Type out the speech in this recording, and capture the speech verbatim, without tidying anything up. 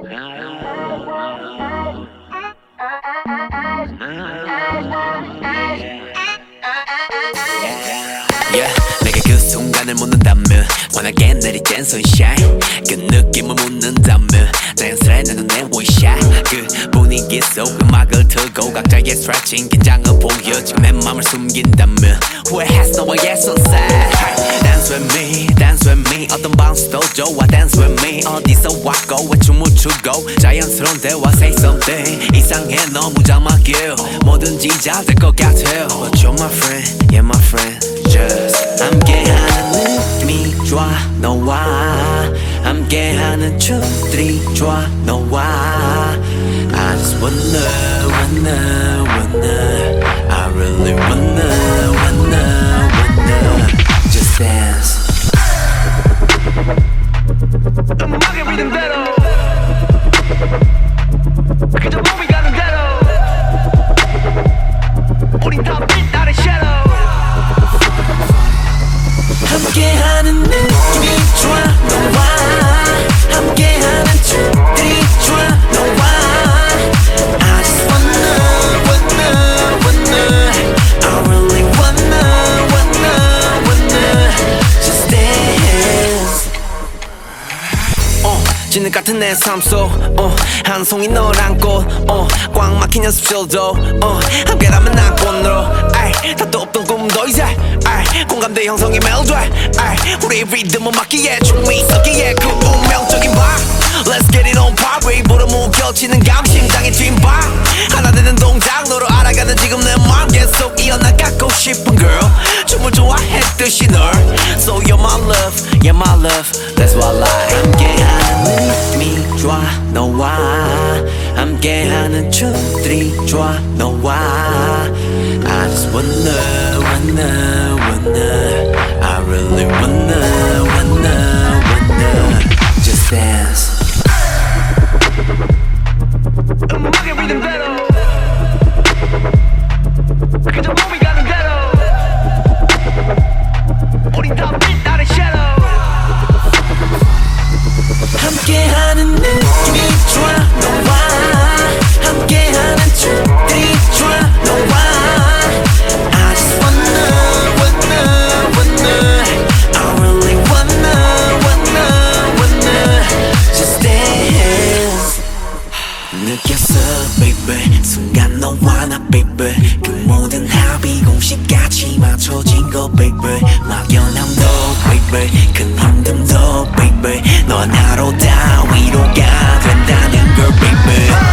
Yeah, 내가 그 순간을 묻는다면 환하게 내릴 땐 sunshine 그 느낌을 묻는다면 자연스레 내 눈에 원샷 그 분위기 속 음악을 틀고 각자의 stretching 긴장을 보여 지금 내 맘을 숨긴다면 후회했어 너와의 sunset Dance with me, dance with me 어떤 bounce도 좋아 Dance with me 어디서 왔고 왜 춤을 추고 자연스러운 대화 say something 이상해 너무 자막이야 뭐든지 잘 될 것 같아 But you're my friend, yeah my friend Just 함께하는 느낌이 좋아 너와 함께하는 춤들이 좋아 너와 I just wanna wanna wanna I really wanna wanna wanna Just dance 음악의 리듬대로 그저 몸이 가는 대로 우린 다 빛나는 shadow 함께하는 느낌이 좋아 너와 함께하는 춤들이 좋아 너와 I just wanna wanna wanna I really wanna wanna wanna Just dance 어, 진흙 같은 내 삶 속 어, 한 송이 너란 꽃 어, 꽉 막힌 연습실도 어, 함께라면 난 꽃으로 답도 없던 꿈도 이제 아이, 공감대 형성이 멜로디 우리 리듬은 맞기에 춤이 섞기에 그 운명적인 밤 Let's get it on party 보러 무겨치는 감 심장의 뒷발 하나 되는 동작 너로 알아가는 지금 내 맘 계속 이어나가고 싶은 girl 춤을 좋아했듯이 널 So you're my love, you're my love That's what I like 함께하는 느낌이 좋아 너와 함께하는 춤들이 좋아 너와 I just wanna wanna wanna I really wanna wanna wanna Just dance 음악의 리듬대로 그저 몸이 가는 대로 우린 다 빛나는 shadow 함께하는 느낌이 좋아 너와 함께하는 춤들이 좋아 너와 I just wanna wanna wanna I really wanna wanna wanna Just dance 느꼈어 baby 순간 너와 나 baby 그 모든 합이 공식같이 맞춰진 거 baby 막연함도 baby 큰 힘듦도 baby 너 하나로 다 위로가 된다는 걸 baby